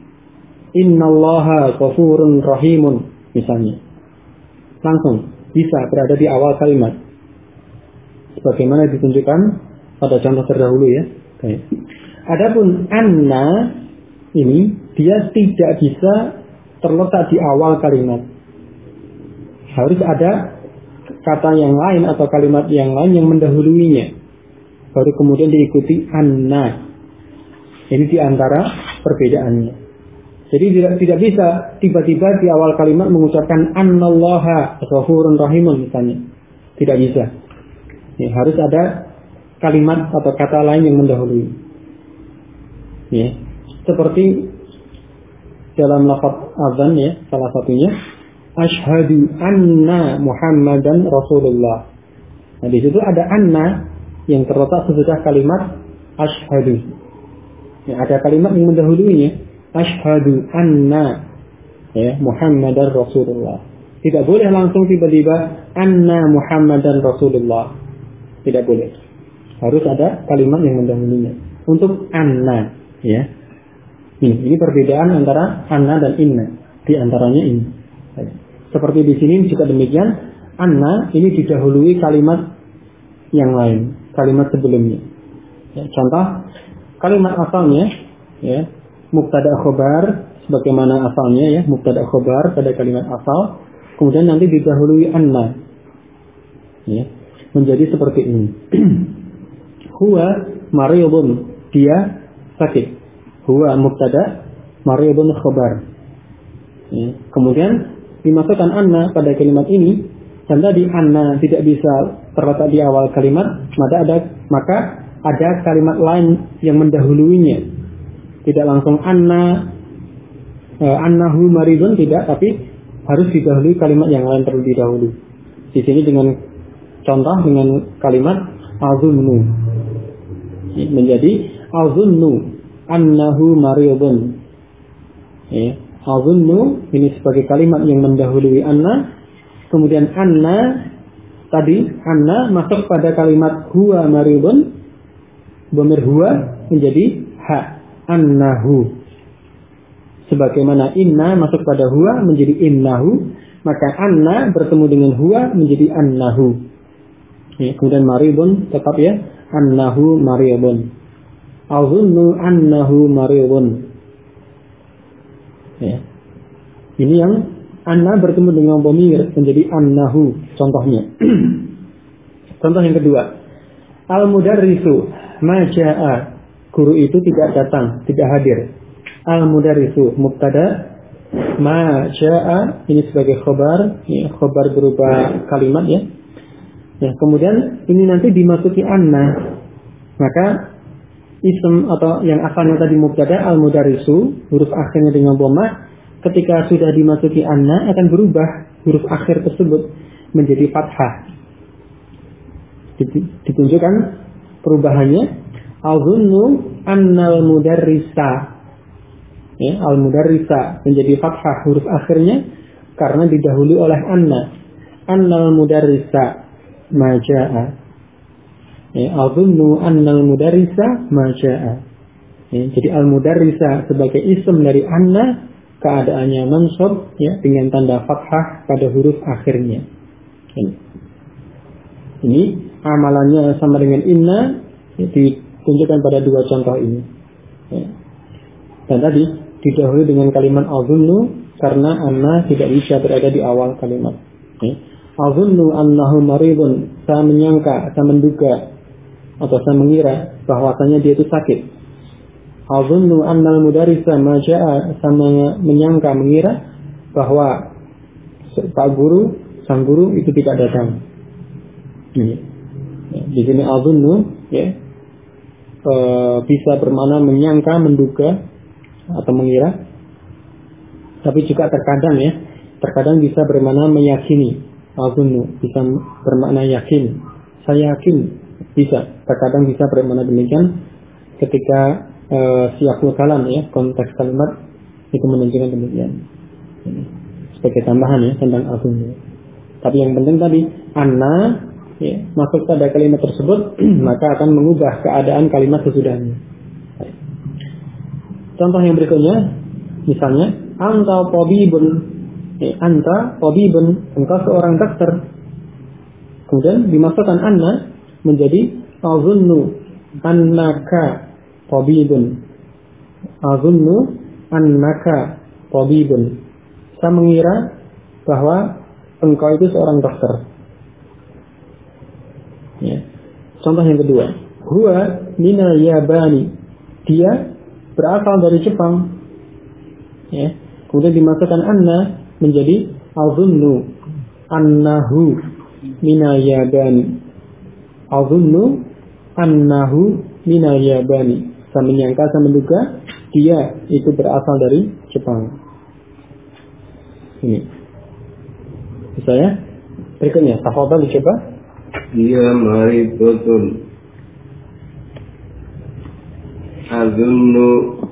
Innallaha ghafurun rahimun misalnya. Langsung bisa berada di awal kalimat. Sebagaimana ditunjukkan pada contoh terdahulu ya. Adapun anna ini dia tidak bisa terletak di awal kalimat. Harus ada kata yang lain atau kalimat yang lain yang mendahuluinya. Baru kemudian diikuti anna. Ini di antara perbedaannya. Jadi tidak bisa tiba-tiba di awal kalimat mengucapkan annallaha ghafurun rahimun misalnya. Tidak bisa. Ya, harus ada kalimat atau kata lain yang mendahului. Ya, seperti dalam lafaz azan ya, salah satunya asyhadu anna Muhammadan Rasulullah. Nah, di situ ada anna yang terletak sesudah kalimat asyhadu. Ya, ada kalimat yang mendahuluinya. Asyhadu anna ya Muhammadar Rasulullah. Tidak boleh langsung tiba-tiba anna Muhammadan Rasulullah. Tidak boleh. Harus ada kalimat yang mendahulunya. Untuk anna ya. Ini perbedaan antara anna dan inna. Di antaranya ini. Seperti di sini juga demikian. Anna ini didahului kalimat yang lain, kalimat sebelumnya. Ya, contoh kalimat asalnya ya. Mubtada khobar sebagaimana asalnya ya, mubtada khobar pada kalimat asal, kemudian nanti didahului anna ya, menjadi seperti ini. Huwa mariyudun, dia sakit. Huwa mubtada, mariyudun khobar ya. Kemudian dimasukkan anna pada kalimat ini, dan tadi anna tidak bisa terletak di awal kalimat, maka ada kalimat lain yang mendahuluinya. Tidak langsung annahu maridun, tidak, tapi harus didahului kalimat yang lain terlebih dahulu. Di sini dengan contoh dengan kalimat azunnu. Menjadi azunnu annahu maridun. Ya, azunnu ini sebagai kalimat yang mendahului anna, kemudian anna masuk pada kalimat huwa maridun, dhamir huwa menjadi ha. Annahu. Sebagaimana inna masuk pada huwa menjadi innahu, maka anna bertemu dengan huwa menjadi annahu. Ya, kemudian maribun tetap ya, annahu maribun. Azunnu annahu maribun. Ya. Ini yang anna bertemu dengan dhamir menjadi annahu contohnya. Contoh yang kedua. Al-mudarrisu ma jaa'a. Guru itu tidak datang, tidak hadir. Al-mudarrisu mubtada, ma jaa'a ini sebagai khobar, ya, khobar berupa kalimat ya. Ya, kemudian ini nanti dimasuki anna. Maka ism atau yang asalnya tadi mubtada al-mudarrisu, huruf akhirnya dengan dhamma, ketika sudah dimasuki anna akan berubah huruf akhir tersebut menjadi fathah. Ditunjukkan perubahannya. Azunnu annal mudarrisa. Ya, al-mudarrisa menjadi fathah huruf akhirnya karena didahului oleh anna. Annal mudarrisa ma jaa'a. Ya, azunnu annal mudarrisa ma jaa'a. Ya, jadi al-mudarrisa sebagai ism dari anna, keadaannya mansub ya dengan tanda fathah pada huruf akhirnya. Ini amalannya sama dengan inna, ya, tunjukkan pada dua contoh ini. Ya. Dan tadi didahului dengan kalimat azunnu karena anna tidak bisa berada di awal kalimat. Ya. Azunnu annahu maridun, saya menyangka, saya menduga atau saya mengira bahwasanya dia itu sakit. Azunnu annal mudarrisa ma jaa'a, saya menyangka, mengira bahwa Pak Guru, sang guru itu tidak datang. Ya. Di sini azunnu ya bisa bermakna menyangka, menduga atau mengira, tapi juga terkadang bisa bermakna meyakini. Azunnu bisa bermakna yakin, saya yakin, bisa terkadang bisa bermakna demikian ketika siyaqul kalam ya, konteks kalimat itu menunjukkan demikian. Sebagai tambahan ya tentang azunnu. Tapi yang penting tadi anna ya, masuk pada kalimat tersebut maka akan mengubah keadaan kalimat sesudahnya. Contoh yang berikutnya, misalnya anta tabibun. Anta tabibun, engkau seorang dokter. Kemudian dimasukkan anna menjadi azunnu annaka tabibun. Azunnu annaka tabibun. Saya mengira bahwa engkau itu seorang dokter. Ya. Contoh yang kedua, huwa minal yabani. Dia berasal dari Jepang. Ya. Kemudian dimasukkan anna menjadi azunnu annahu minal yabani. Azunnu annahu minal yabani. Saya menyangka, saya menduga dia itu berasal dari Jepang. Ini. Bisa ya? Berikutnya, tafadhal dicoba. Dia maridatun. Azunnu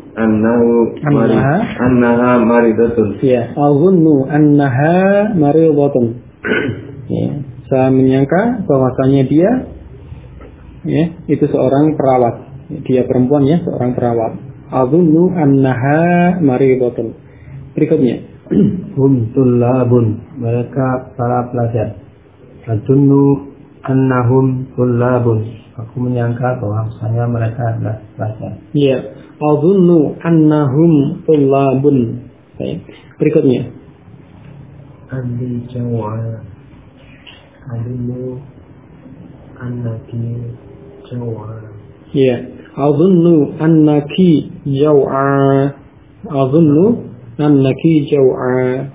annaha maridatun. Ya, azunnu annaha maridatun. Ya, saya menyangka bahwasanya dia ya, itu seorang perawat. Dia perempuan ya, seorang perawat. Azunnu annaha maridatun. Berikutnya, hum tullabun, mereka para pelajar. Azunnu annahum tullabun, aku menyangka bahwasanya mereka adalah pelajar. Ya, azunnu annahum tullabun. Baik. Berikutnya, andi jawa, azunnu annaki jawa. ya, azunnu annaki jaw'a. Azunnu annaki jaw'a.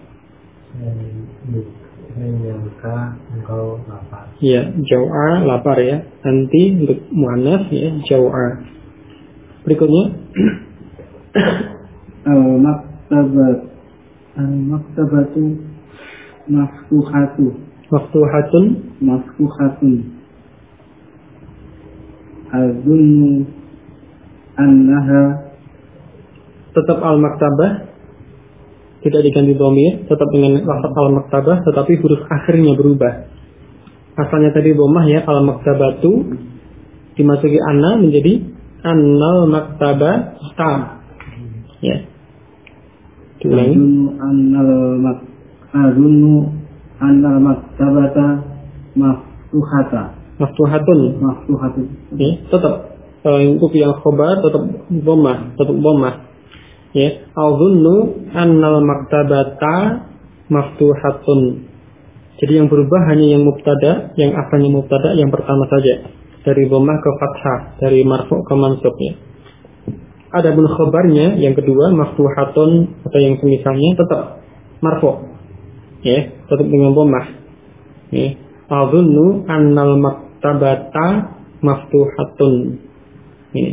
Menyangka engkau lapar. Ya, jaw'a lapar ya. Nanti untuk muannas ya, jaw'a. Berikutnya, Al-maktabatu maftuhatun. Azunnu annaha, Tetap al-maktabah, tidak diganti dhamir, tetap dengan lafaz al-maktabah, tetapi huruf akhirnya berubah. Asalnya tadi dhammah ya, al-maktabatu, dimasuki anna menjadi annal maktabata. Ya. Diulangi. azunnu annal maktabata Maftuhatun. Ya, tetap untuk yang khobar tetap dhammah. Ya, azunnu annal maktabata maftuhatun. Jadi yang berubah hanya yang mubtada, yang asalnya mubtada yang pertama saja, dari dhammah ke fathah, dari marfu' ke mansub ya. Adapun khabarnya yang kedua maftuhatun atau yang semisalnya tetap marfu'. Ya, tetap dengan dhammah. Ya, azunnu annal maktabata maftuhatun. Ini.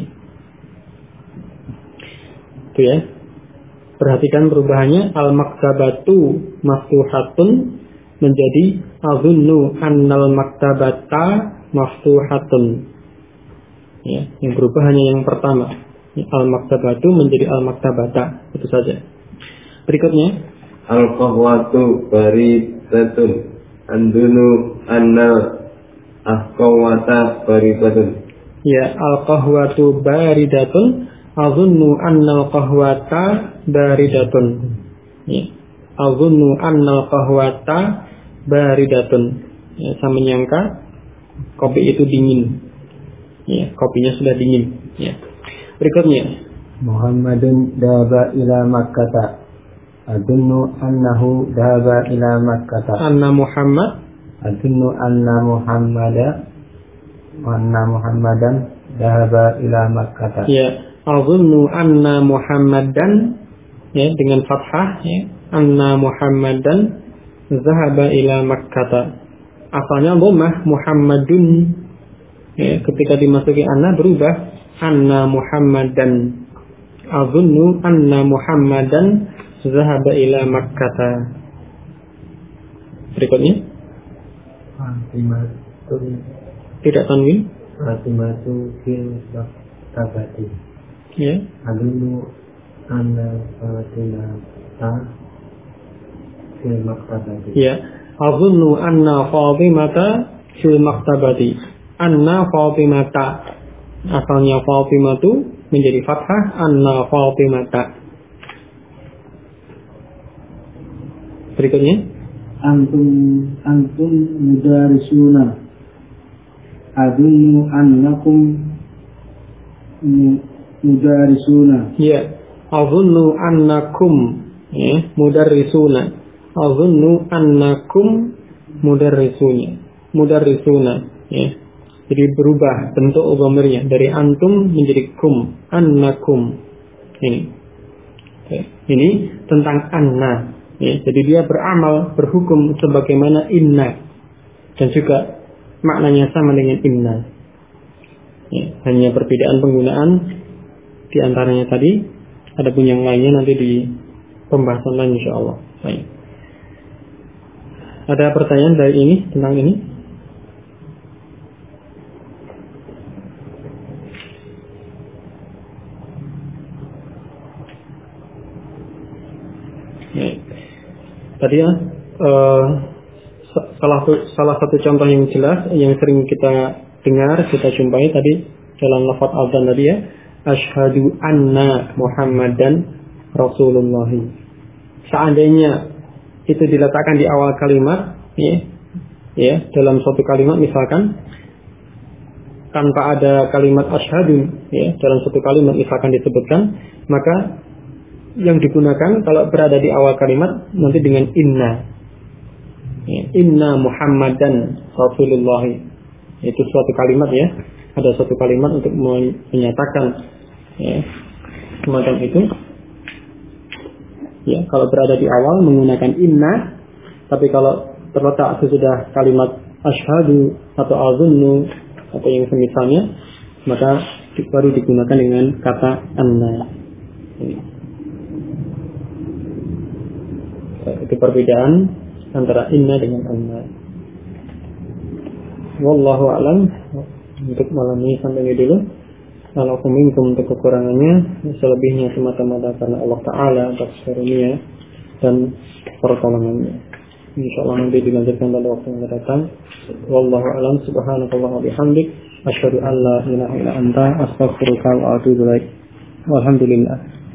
Itu ya. Perhatikan perubahannya, al-maktabatu maftuhatun menjadi azunnu annal maktabata maftuhatun. Ya, yang berubah hanya yang pertama. Ya, al-maktabatu menjadi al-maktabata. Itu saja. Berikutnya, Al-qahwatu baridatun. Andunu annal ahqawata baridatun. ya, al-qahwatu baridatun. Azunnu annal qahwata baridatun. Ya. Azunnu annal qahwata baridatun. Ya, saya menyangka kopi itu dingin. Ya, kopinya sudah dingin. Ya. Berikutnya, Muhammadun dhaba ila Makkah. Adunnu annahu dhaba ila Makkah. anna Muhammad. Adunnu anna Muhammadan dhaba ila Makkah. Ya, azunnu anna Muhammadan ya dengan fathah ya. Anna Muhammadan zahaba ila Makkah. Asalnya dhammah Muhammadun. Ya, ketika dimasuki anna berubah anna Muhammadan. Azunnu anna Muhammadan zahaba ila Makkah. Berikutnya, Fatimatun, tidak tanwin. Fatimatu fil maktabati. Ya. Adunnu anna Fatimata fil maktabati. Ya, azunnu anna Fatimata fil maktabati. Anna Fatimata. Asalnya Fatimatu menjadi fathah, anna Fatimata. Berikutnya, antum mudarisuna adunnu annakum mudarisuna. ya, azunnu annakum, ya, mudarrisuna. Azunnu annakum mudarrisuna, ya. Jadi berubah bentuk dhamirnya dari antum menjadi kum, annakum. Ini tentang anna, ya. Jadi dia beramal, berhukum sebagaimana inna, dan juga maknanya sama dengan inna. Ya, hanya perbedaan penggunaan di antaranya tadi. Adapun yang lainnya nanti di pembahasan lain insyaallah. Baik. Ada pertanyaan dari ini tentang ini? Ya. Tadi ya, salah satu contoh yang jelas yang sering kita dengar, kita jumpai tadi dalam lafaz adzan tadi ya, asyhadu anna Muhammadan Rasulullah. Seandainya itu diletakkan di awal kalimat, ya, dalam suatu kalimat misalkan tanpa ada kalimat asyhadu, ya, dalam suatu kalimat misalkan disebutkan, maka yang digunakan kalau berada di awal kalimat nanti dengan inna, ya, inna Muhammadan Rasulullah. Itu suatu kalimat, ya, ada suatu kalimat untuk menyatakan, ya, semacam itu. Ya, kalau berada di awal menggunakan inna, tapi kalau terletak sesudah kalimat asyhadu atau azunnu atau yang semisalnya, maka baru digunakan dengan kata anna. Ini. Itu perbedaan antara inna dengan anna. Wallahu a'lam. Untuk malam ini sampai ini dulu. Kalau minkum untuk kekurangannya, selebihnya semata-mata karena Allah Ta'ala atas karunia dan pertolongannya. Insyaallah nanti dilanjutkan pada waktu yang akan datang. Wallahu a'lam. Subhanallahi wa bihamdik, asyhadu an la ilaha illa anta, astaghfiruka wa atubu ilaik. Walhamdulillah.